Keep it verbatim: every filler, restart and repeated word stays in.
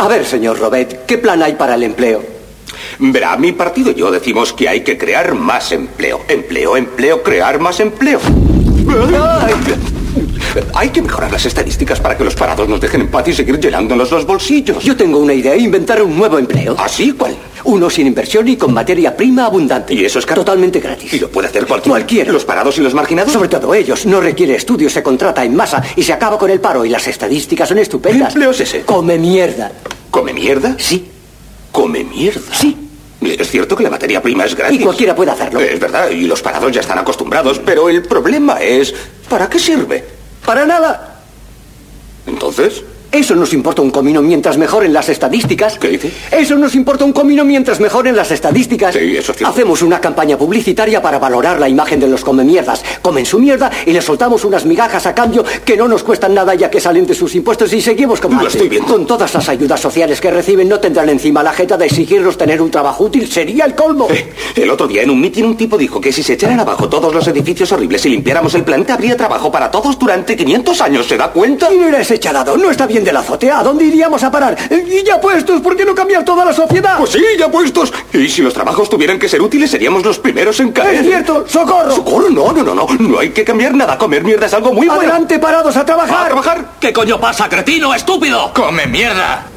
A ver, señor Robet, ¿qué plan hay para el empleo? Verá, mi partido y yo decimos que hay que crear más empleo. Empleo, empleo, crear más empleo. Ay. Hay que mejorar las estadísticas para que los parados nos dejen en paz y seguir llenándonos los bolsillos. Yo tengo una idea, inventar un nuevo empleo. ¿Ah, sí? ¿Cuál? Uno sin inversión y con materia prima abundante. ¿Y eso es caro? Totalmente gratis. ¿Y lo puede hacer cualquiera? Cualquiera. ¿Los parados y los marginados? Sobre todo ellos. No requiere estudios, se contrata en masa y se acaba con el paro. Y las estadísticas son estupendas. ¿Qué empleo es ese? Come mierda. ¿Come mierda? Sí. ¿Come mierda? Sí. Es cierto que la materia prima es gratis. Y cualquiera puede hacerlo. Es verdad, y los parados ya están acostumbrados, pero el problema es... ¿para qué sirve? Para nada. ¿Entonces? Eso nos importa un comino mientras mejoren las estadísticas. ¿Qué dice? Eso nos importa un comino mientras mejoren las estadísticas. Sí, eso es cierto. Hacemos una campaña publicitaria para valorar la imagen de los comemierdas. Comen su mierda y les soltamos unas migajas a cambio que no nos cuestan nada ya que salen de sus impuestos y seguimos como Lo estoy viendo. Con todas las ayudas sociales que reciben no tendrán encima la jeta de exigirnos tener un trabajo útil. Sería el colmo. Eh, el otro día en un mitin un tipo dijo que si se echaran abajo todos los edificios horribles y limpiáramos el planeta habría trabajo para todos durante quinientos años. ¿Se da cuenta? Y mira ese charado, no está bien de la azotea. ¿A dónde iríamos a parar? Y ya puestos, ¿por qué no cambiar toda la sociedad? Pues sí, ya puestos. Y si los trabajos tuvieran que ser útiles, seríamos los primeros en caer. ¡Es cierto! ¡Socorro! ¡Socorro! No, no, no, no. No hay que cambiar nada. Comer mierda es algo muy bueno. ¡Adelante, parados, a trabajar! ¡A trabajar! ¿Qué coño pasa, cretino, estúpido? ¡Come mierda!